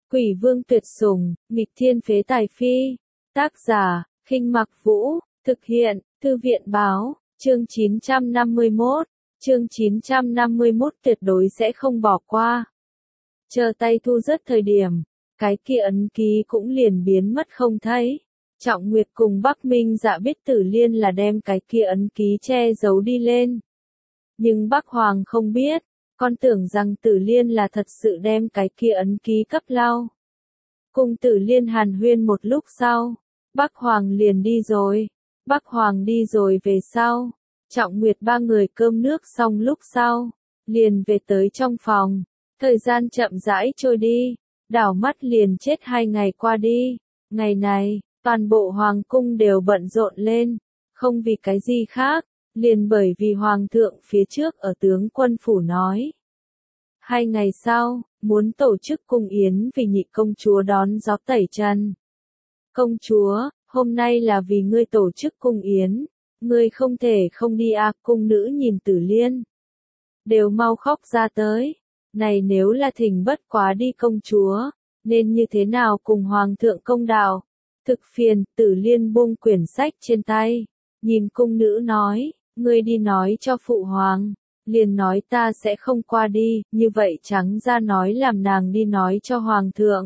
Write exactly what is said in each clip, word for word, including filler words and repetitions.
Quỷ vương tuyệt sủng, nghịch thiên phế tài phi. Tác giả, Khinh Mặc Vũ, thực hiện, Thư viện báo, chương chín trăm năm mươi mốt, chương chín trăm năm mươi mốt tuyệt đối sẽ không bỏ qua. Chờ tay thu rất thời điểm, cái kia ấn ký cũng liền biến mất không thấy. Trọng Nguyệt cùng Bắc Minh Dạ biết Tử Liên là đem cái kia ấn ký che giấu đi lên. Nhưng Bắc Hoàng không biết, con tưởng rằng Tử Liên là thật sự đem cái kia ấn ký cấp lao. Cùng Tử Liên hàn huyên một lúc sau, Bắc Hoàng liền đi rồi. Bắc Hoàng đi rồi về sau, Trọng Nguyệt ba người cơm nước xong lúc sau, liền về tới trong phòng. Thời gian chậm rãi trôi đi, đảo mắt liền chết hai ngày qua đi. Ngày này, toàn bộ hoàng cung đều bận rộn lên, không vì cái gì khác, liền bởi vì hoàng thượng phía trước ở tướng quân phủ nói. Hai ngày sau, muốn tổ chức cung yến vì nhị công chúa đón gió tẩy trần. Công chúa, hôm nay là vì ngươi tổ chức cung yến, ngươi không thể không đi à, cung nữ nhìn Tử Liên. Đều mau khóc ra tới, này nếu là thỉnh bất quá đi công chúa, nên như thế nào cùng hoàng thượng công đạo. Thực phiền, Tử Liên buông quyển sách trên tay, nhìn cung nữ nói, ngươi đi nói cho phụ hoàng, liền nói ta sẽ không qua đi, như vậy trắng ra nói làm nàng đi nói cho hoàng thượng.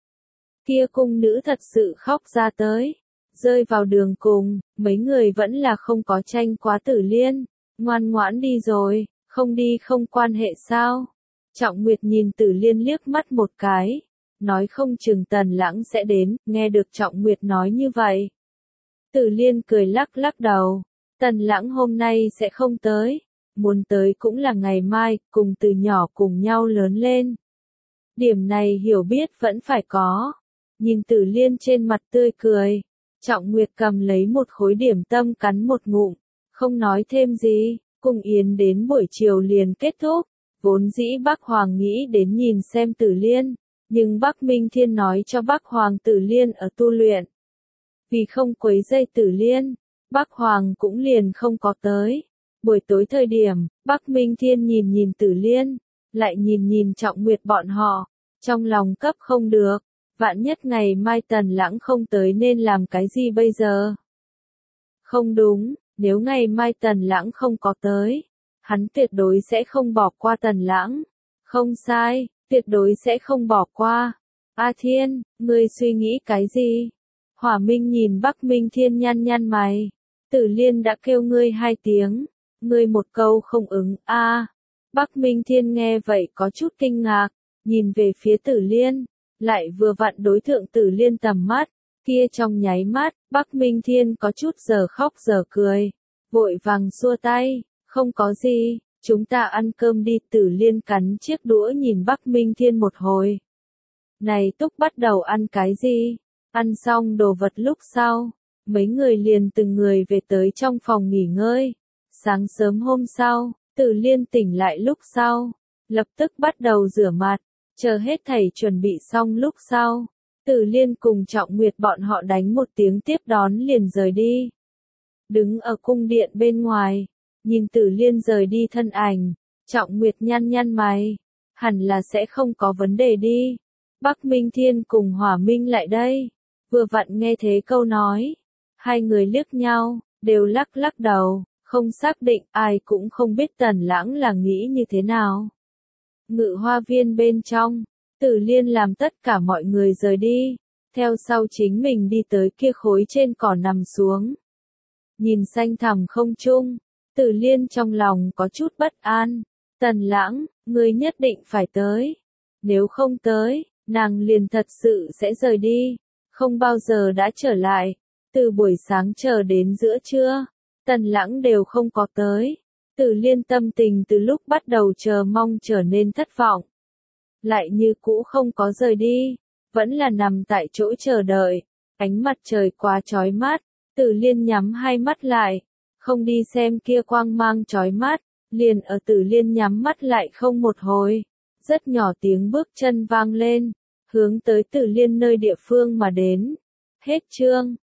Kia cung nữ thật sự khóc ra tới, rơi vào đường cùng, mấy người vẫn là không có tranh quá Tử Liên, ngoan ngoãn đi rồi, không đi không quan hệ sao. Trọng Nguyệt nhìn Tử Liên liếc mắt một cái, nói không chừng Tần Lãng sẽ đến, nghe được Trọng Nguyệt nói như vậy. Tử Liên cười lắc lắc đầu, Tần Lãng hôm nay sẽ không tới, muốn tới cũng là ngày mai, cùng từ nhỏ cùng nhau lớn lên. Điểm này hiểu biết vẫn phải có. Nhìn Tử Liên trên mặt tươi cười, Trọng Nguyệt cầm lấy một khối điểm tâm cắn một ngụm, không nói thêm gì, cung yến đến buổi chiều liền kết thúc. Vốn dĩ Bắc Hoàng nghĩ đến nhìn xem Tử Liên, nhưng Bắc Minh Thiên nói cho Bắc Hoàng Tử Liên ở tu luyện. Vì không quấy rầy Tử Liên, Bắc Hoàng cũng liền không có tới. Buổi tối thời điểm, Bắc Minh Thiên nhìn nhìn Tử Liên, lại nhìn nhìn Trọng Nguyệt bọn họ, trong lòng cấp không được, vạn nhất ngày mai Tần Lãng không tới nên làm cái gì bây giờ? Không đúng, nếu ngày mai Tần Lãng không có tới, hắn tuyệt đối sẽ không bỏ qua Tần Lãng. Không sai, tuyệt đối sẽ không bỏ qua. A Thiên, ngươi suy nghĩ cái gì? Hỏa Minh nhìn Bắc Minh Thiên nhăn nhăn mày. Tử Liên đã kêu ngươi hai tiếng, ngươi một câu không ứng, a. À, Bắc Minh Thiên nghe vậy có chút kinh ngạc, nhìn về phía Tử Liên, lại vừa vặn đối thượng Tử Liên tầm mắt, kia trong nháy mắt, Bắc Minh Thiên có chút giờ khóc giờ cười, vội vàng xua tay, không có gì, chúng ta ăn cơm đi. Tử Liên cắn chiếc đũa nhìn Bắc Minh Thiên một hồi. Này Túc bắt đầu ăn cái gì? Ăn xong đồ vật lúc sau, mấy người liền từng người về tới trong phòng nghỉ ngơi. Sáng sớm hôm sau, Tử Liên tỉnh lại lúc sau, lập tức bắt đầu rửa mặt, chờ hết thảy chuẩn bị xong lúc sau, Tử Liên cùng Trọng Nguyệt bọn họ đánh một tiếng tiếp đón liền rời đi. Đứng ở cung điện bên ngoài, nhìn Tử Liên rời đi thân ảnh, Trọng Nguyệt nhăn nhăn mày, hẳn là sẽ không có vấn đề đi. Bắc Minh Thiên cùng Hỏa Minh lại đây, vừa vặn nghe thế câu nói, hai người liếc nhau, đều lắc lắc đầu, không xác định, ai cũng không biết Tần Lãng là nghĩ như thế nào. Ngự hoa viên bên trong, Tử Liên làm tất cả mọi người rời đi, theo sau chính mình đi tới kia khối trên cỏ nằm xuống. Nhìn xanh thẳm không trung, Tử Liên trong lòng có chút bất an. Tần Lãng, ngươi nhất định phải tới. Nếu không tới, nàng liền thật sự sẽ rời đi, không bao giờ đã trở lại. Từ buổi sáng chờ đến giữa trưa, Tần Lãng đều không có tới. Tử Liên tâm tình từ lúc bắt đầu chờ mong trở nên thất vọng. Lại như cũ không có rời đi, vẫn là nằm tại chỗ chờ đợi. Ánh mặt trời quá chói mắt, Tử Liên nhắm hai mắt lại, không đi xem kia quang mang chói mắt, liền ở Tử Liên nhắm mắt lại không một hồi, rất nhỏ tiếng bước chân vang lên, hướng tới Tử Liên nơi địa phương mà đến. Hết chương.